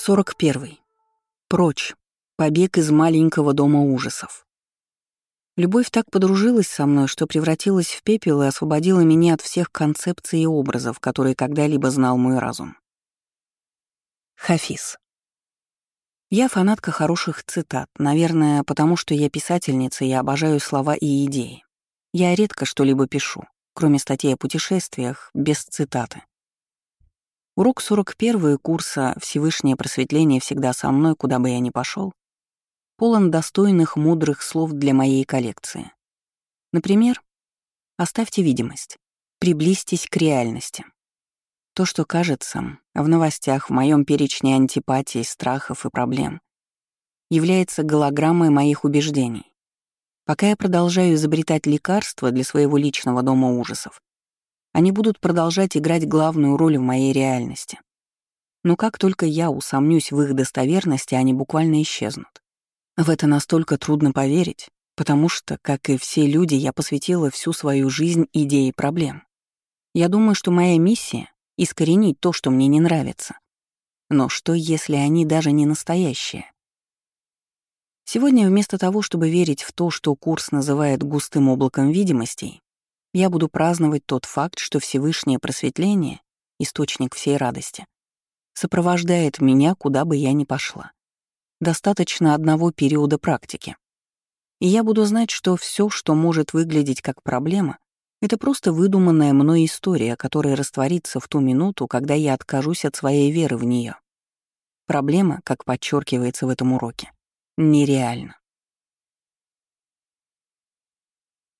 41. Прочь. Побег из маленького дома ужасов. Любовь так подружилась со мной, что превратилась в пепел и освободила меня от всех концепций и образов, которые когда-либо знал мой разум. Хафиз. Я фанатка хороших цитат, наверное, потому что я писательница и обожаю слова и идеи. Я редко что-либо пишу, кроме статей о путешествиях, без цитаты. Урок 41 курса «Всевышнее просветление всегда со мной, куда бы я ни пошел» полон достойных, мудрых слов для моей коллекции. Например, оставьте видимость, приблизьтесь к реальности. То, что кажется в новостях, в моем перечне антипатий, страхов и проблем, является голограммой моих убеждений. Пока я продолжаю изобретать лекарства для своего личного дома ужасов, они будут продолжать играть главную роль в моей реальности. Но как только я усомнюсь в их достоверности, они буквально исчезнут. В это настолько трудно поверить, потому что, как и все люди, я посвятила всю свою жизнь идее проблем. Я думаю, что моя миссия — искоренить то, что мне не нравится. Но что, если они даже не настоящие? Сегодня вместо того, чтобы верить в то, что курс называет густым облаком видимостей, я буду праздновать тот факт, что Всевышнее просветление, источник всей радости, сопровождает меня, куда бы я ни пошла. Достаточно одного периода практики. И я буду знать, что все, что может выглядеть как проблема, это просто выдуманная мной история, которая растворится в ту минуту, когда я откажусь от своей веры в нее. Проблема, как подчеркивается в этом уроке, нереальна.